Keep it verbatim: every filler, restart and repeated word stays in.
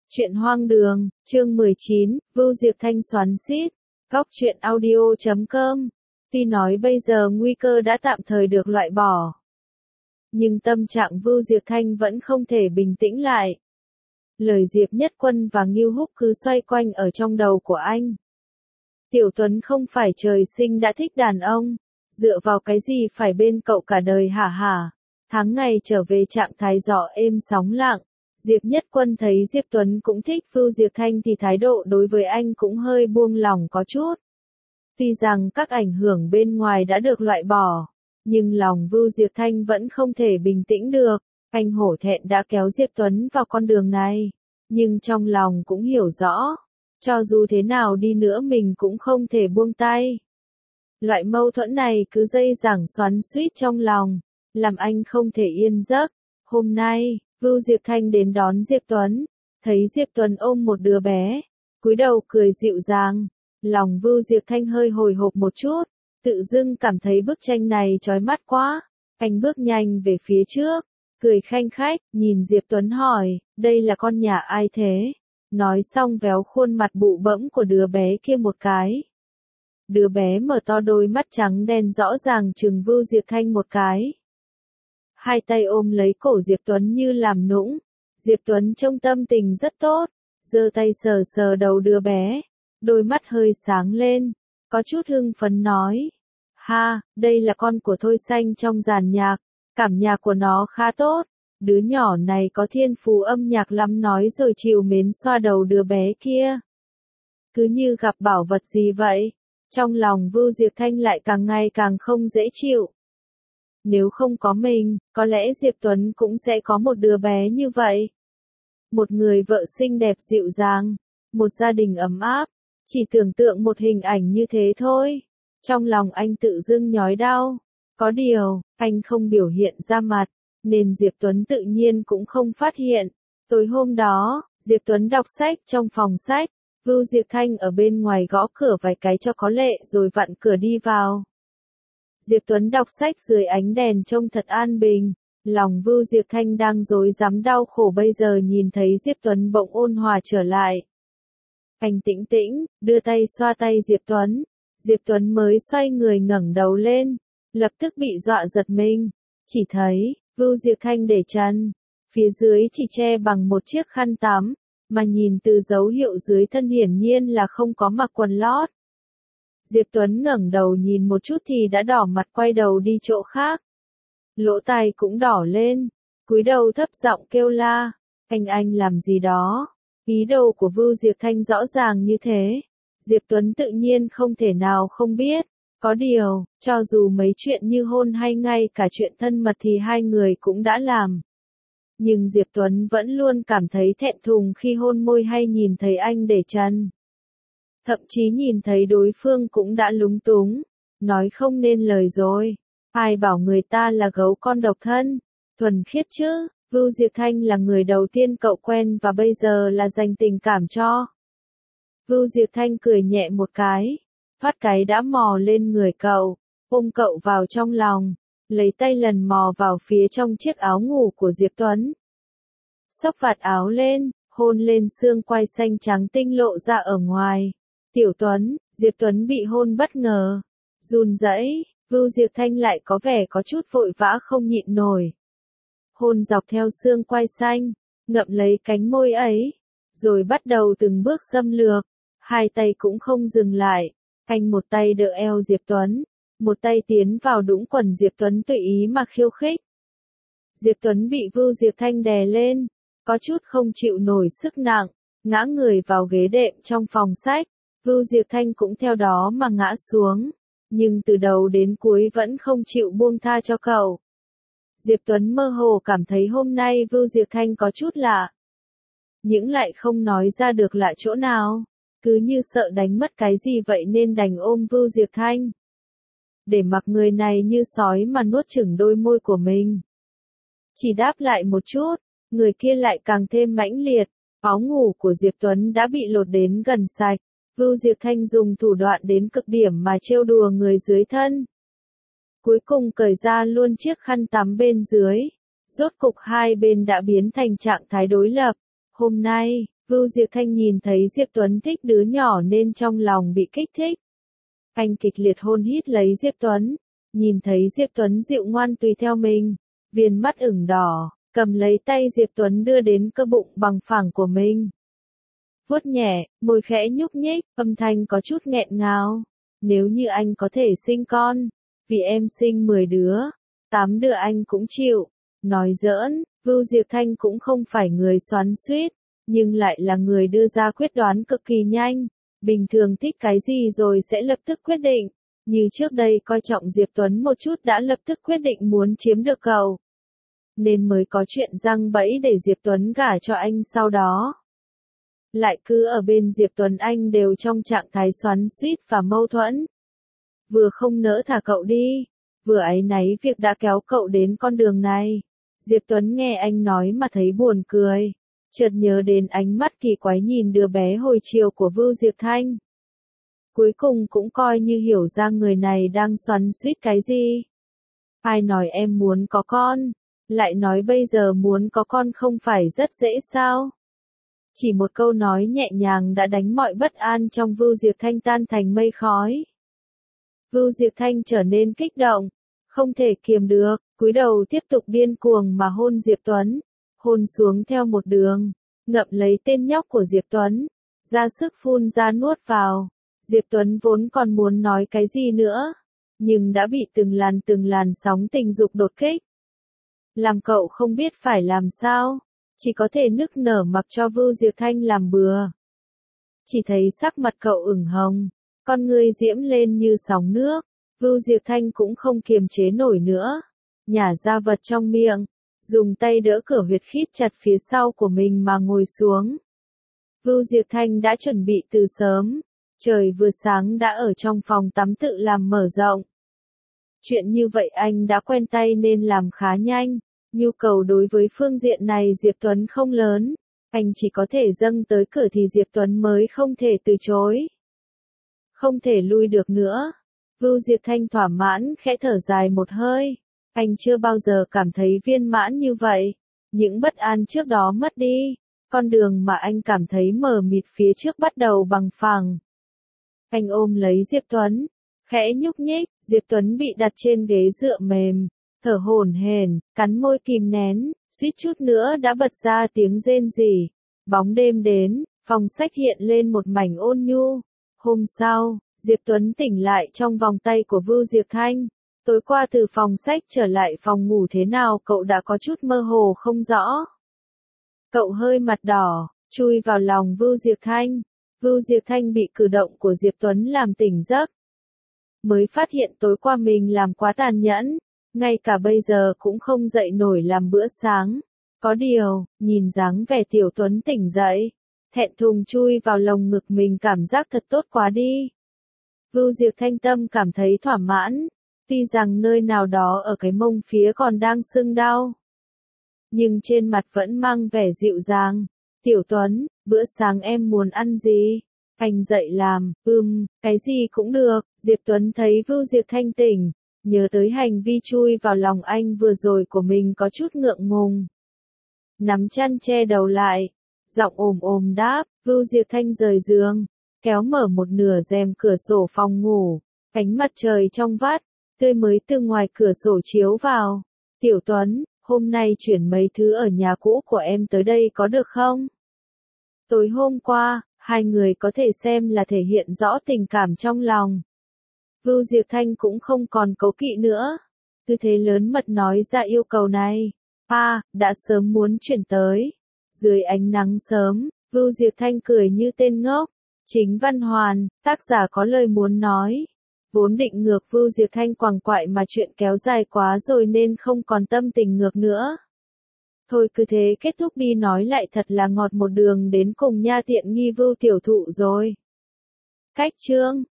Chuyện hoang đường, chương mười chín, Vưu Diệp Thanh xoắn xít, góc truyện audio chấm com. Tuy nói bây giờ nguy cơ đã tạm thời được loại bỏ, nhưng tâm trạng Vưu Diệp Thanh vẫn không thể bình tĩnh lại. Lời Diệp Nhất Quân và Ngưu Húc cứ xoay quanh ở trong đầu của anh. Tiểu Tuấn không phải trời sinh đã thích đàn ông, dựa vào cái gì phải bên cậu cả đời hả hả. Tháng ngày trở về trạng thái gió êm sóng lặng. Diệp Nhất Quân thấy Diệp Tuấn cũng thích Vưu Diệp Thanh thì thái độ đối với anh cũng hơi buông lỏng có chút. Tuy rằng các ảnh hưởng bên ngoài đã được loại bỏ, nhưng lòng Vưu Diệp Thanh vẫn không thể bình tĩnh được. Anh hổ thẹn đã kéo Diệp Tuấn vào con đường này, nhưng trong lòng cũng hiểu rõ, cho dù thế nào đi nữa mình cũng không thể buông tay. Loại mâu thuẫn này cứ dây dẳng xoắn xuýt trong lòng, làm anh không thể yên giấc. Hôm nay, Vưu Diệp Thanh đến đón Diệp Tuấn, thấy Diệp Tuấn ôm một đứa bé, cúi đầu cười dịu dàng, lòng Vưu Diệp Thanh hơi hồi hộp một chút, tự dưng cảm thấy bức tranh này chói mắt quá. Anh bước nhanh về phía trước, cười khanh khách, nhìn Diệp Tuấn hỏi, đây là con nhà ai thế? Nói xong véo khuôn mặt bụ bẫm của đứa bé kia một cái. Đứa bé mở to đôi mắt trắng đen rõ ràng trừng Vưu Diệp Thanh một cái. Hai tay ôm lấy cổ Diệp Tuấn như làm nũng. Diệp Tuấn trông tâm tình rất tốt, giơ tay sờ sờ đầu đứa bé, đôi mắt hơi sáng lên, có chút hưng phấn nói. Ha, đây là con của Thôi Xanh trong dàn nhạc, cảm nhạc của nó khá tốt, đứa nhỏ này có thiên phú âm nhạc lắm nói rồi trìu mến xoa đầu đứa bé kia. Cứ như gặp bảo vật gì vậy, trong lòng Vưu Diệp Thanh lại càng ngày càng không dễ chịu. Nếu không có mình, có lẽ Diệp Tuấn cũng sẽ có một đứa bé như vậy. Một người vợ xinh đẹp dịu dàng, một gia đình ấm áp, chỉ tưởng tượng một hình ảnh như thế thôi. Trong lòng anh tự dưng nhói đau. Có điều, anh không biểu hiện ra mặt, nên Diệp Tuấn tự nhiên cũng không phát hiện. Tối hôm đó, Diệp Tuấn đọc sách trong phòng sách, Vưu Diệp Thanh ở bên ngoài gõ cửa vài cái cho có lệ rồi vặn cửa đi vào. Diệp Tuấn đọc sách dưới ánh đèn trông thật an bình, lòng Vưu Diệp Thanh đang rối rắm đau khổ bây giờ nhìn thấy Diệp Tuấn bỗng ôn hòa trở lại. Anh tĩnh tĩnh, đưa tay xoa tay Diệp Tuấn, Diệp Tuấn mới xoay người ngẩng đầu lên, lập tức bị dọa giật mình, chỉ thấy, Vưu Diệp Thanh để chân, phía dưới chỉ che bằng một chiếc khăn tắm, mà nhìn từ dấu hiệu dưới thân hiển nhiên là không có mặc quần lót. Diệp Tuấn ngẩng đầu nhìn một chút thì đã đỏ mặt quay đầu đi chỗ khác. Lỗ tai cũng đỏ lên, cúi đầu thấp giọng kêu la, anh anh làm gì đó. Ý đồ của Vưu Diệp Thanh rõ ràng như thế, Diệp Tuấn tự nhiên không thể nào không biết. Có điều, cho dù mấy chuyện như hôn hay ngay cả chuyện thân mật thì hai người cũng đã làm. Nhưng Diệp Tuấn vẫn luôn cảm thấy thẹn thùng khi hôn môi hay nhìn thấy anh để chân. Thậm chí nhìn thấy đối phương cũng đã lúng túng, nói không nên lời rồi. Ai bảo người ta là gấu con độc thân, thuần khiết chứ, Vưu Diệp Thanh là người đầu tiên cậu quen và bây giờ là dành tình cảm cho. Vưu Diệp Thanh cười nhẹ một cái, phát cái đã mò lên người cậu, ôm cậu vào trong lòng, lấy tay lần mò vào phía trong chiếc áo ngủ của Diệp Tuấn. Xốc vạt áo lên, hôn lên xương quai xanh trắng tinh lộ ra ở ngoài. Tiểu Tuấn, Diệp Tuấn bị hôn bất ngờ, run rẩy, Vưu Diệp Thanh lại có vẻ có chút vội vã không nhịn nổi. Hôn dọc theo xương quai xanh, ngậm lấy cánh môi ấy, rồi bắt đầu từng bước xâm lược, hai tay cũng không dừng lại, anh một tay đỡ eo Diệp Tuấn, một tay tiến vào đũng quần Diệp Tuấn tùy ý mà khiêu khích. Diệp Tuấn bị Vưu Diệp Thanh đè lên, có chút không chịu nổi sức nặng, ngã người vào ghế đệm trong phòng sách. Vưu Diệp Thanh cũng theo đó mà ngã xuống, nhưng từ đầu đến cuối vẫn không chịu buông tha cho cậu. Diệp Tuấn mơ hồ cảm thấy hôm nay Vưu Diệp Thanh có chút lạ, nhưng lại không nói ra được lạ chỗ nào, cứ như sợ đánh mất cái gì vậy nên đành ôm Vưu Diệp Thanh. Để mặc người này như sói mà nuốt chửng đôi môi của mình. Chỉ đáp lại một chút, người kia lại càng thêm mãnh liệt, áo ngủ của Diệp Tuấn đã bị lột đến gần sạch. Vưu Diệp Thanh dùng thủ đoạn đến cực điểm mà trêu đùa người dưới thân. Cuối cùng cởi ra luôn chiếc khăn tắm bên dưới. Rốt cục hai bên đã biến thành trạng thái đối lập. Hôm nay, Vưu Diệp Thanh nhìn thấy Diệp Tuấn thích đứa nhỏ nên trong lòng bị kích thích. Anh kịch liệt hôn hít lấy Diệp Tuấn, nhìn thấy Diệp Tuấn dịu ngoan tùy theo mình, viền mắt ửng đỏ, cầm lấy tay Diệp Tuấn đưa đến cơ bụng bằng phẳng của mình. Vuốt nhẹ, môi khẽ nhúc nhích, âm thanh có chút nghẹn ngào. Nếu như anh có thể sinh con, vì em sinh mười đứa, tám đứa anh cũng chịu. Nói giỡn, Vưu Diệp Thanh cũng không phải người xoắn xuýt, nhưng lại là người đưa ra quyết đoán cực kỳ nhanh. Bình thường thích cái gì rồi sẽ lập tức quyết định. Như trước đây coi trọng Diệp Tuấn một chút đã lập tức quyết định muốn chiếm được cậu. Nên mới có chuyện giăng bẫy để Diệp Tuấn gả cho anh sau đó. Lại cứ ở bên Diệp Tuấn anh đều trong trạng thái xoắn xuýt và mâu thuẫn. Vừa không nỡ thả cậu đi, vừa áy náy việc đã kéo cậu đến con đường này. Diệp Tuấn nghe anh nói mà thấy buồn cười, chợt nhớ đến ánh mắt kỳ quái nhìn đứa bé hồi chiều của Vưu Diệp Thanh. Cuối cùng cũng coi như hiểu ra người này đang xoắn xuýt cái gì. Ai nói em muốn có con, lại nói bây giờ muốn có con không phải rất dễ sao? Chỉ một câu nói nhẹ nhàng đã đánh mọi bất an trong Vưu Diệp Thanh tan thành mây khói. Vưu Diệp Thanh trở nên kích động, không thể kiềm được, cúi đầu tiếp tục điên cuồng mà hôn Diệp Tuấn, hôn xuống theo một đường, ngậm lấy tên nhóc của Diệp Tuấn, ra sức phun ra nuốt vào. Diệp Tuấn vốn còn muốn nói cái gì nữa, nhưng đã bị từng làn từng làn sóng tình dục đột kích. Làm cậu không biết phải làm sao, chỉ có thể nức nở mặc cho Vưu Diệp Thanh làm bừa. Chỉ thấy sắc mặt cậu ửng hồng, con ngươi diễm lên như sóng nước, Vưu Diệp Thanh cũng không kiềm chế nổi nữa, nhả ra vật trong miệng, dùng tay đỡ cửa huyệt khít chặt phía sau của mình mà ngồi xuống. Vưu Diệp Thanh đã chuẩn bị từ sớm, trời vừa sáng đã ở trong phòng tắm tự làm mở rộng. Chuyện như vậy anh đã quen tay nên làm khá nhanh, nhu cầu đối với phương diện này Diệp Tuấn không lớn, anh chỉ có thể dâng tới cửa thì Diệp Tuấn mới không thể từ chối. Không thể lui được nữa. Vưu Diệp Thanh thỏa mãn khẽ thở dài một hơi, anh chưa bao giờ cảm thấy viên mãn như vậy, những bất an trước đó mất đi, con đường mà anh cảm thấy mờ mịt phía trước bắt đầu bằng phẳng. Anh ôm lấy Diệp Tuấn, khẽ nhúc nhích, Diệp Tuấn bị đặt trên ghế dựa mềm, thở hổn hển, cắn môi kìm nén, suýt chút nữa đã bật ra tiếng rên rỉ. Bóng đêm đến, phòng sách hiện lên một mảnh ôn nhu. Hôm sau, Diệp Tuấn tỉnh lại trong vòng tay của Vưu Diệp Thanh. Tối qua từ phòng sách trở lại phòng ngủ thế nào cậu đã có chút mơ hồ không rõ. Cậu hơi mặt đỏ, chui vào lòng Vưu Diệp Thanh. Vưu Diệp Thanh bị cử động của Diệp Tuấn làm tỉnh giấc. Mới phát hiện tối qua mình làm quá tàn nhẫn, ngay cả bây giờ cũng không dậy nổi làm bữa sáng. Có điều, nhìn dáng vẻ Tiểu Tuấn tỉnh dậy, thẹn thùng chui vào lồng ngực mình cảm giác thật tốt quá đi. Vưu Diệp Thanh tâm cảm thấy thỏa mãn, tuy rằng nơi nào đó ở cái mông phía còn đang sưng đau. Nhưng trên mặt vẫn mang vẻ dịu dàng. Tiểu Tuấn, bữa sáng em muốn ăn gì? Anh dậy làm, ừm, cái gì cũng được. Diệp Tuấn thấy Vưu Diệp Thanh tỉnh, nhớ tới hành vi chui vào lòng anh vừa rồi của mình có chút ngượng ngùng. Nắm chăn che đầu lại, giọng ồm ồm đáp, Vưu Diệp Thanh rời giường, kéo mở một nửa rèm cửa sổ phòng ngủ, ánh mặt trời trong vắt, tươi mới từ ngoài cửa sổ chiếu vào. Tiểu Tuấn, hôm nay chuyển mấy thứ ở nhà cũ của em tới đây có được không? Tối hôm qua, hai người có thể xem là thể hiện rõ tình cảm trong lòng. Vưu Diệp Thanh cũng không còn cố kỵ nữa, cứ thế lớn mật nói ra yêu cầu này. À, đã sớm muốn chuyển tới. Dưới ánh nắng sớm, Vưu Diệp Thanh cười như tên ngốc. Chính Văn Hoàn, tác giả có lời muốn nói. Vốn định ngược Vưu Diệp Thanh quằn quại mà chuyện kéo dài quá rồi nên không còn tâm tình ngược nữa. Thôi cứ thế kết thúc đi, nói lại thật là ngọt một đường đến cùng nha, tiện nghi Vưu tiểu thụ rồi. Cách chương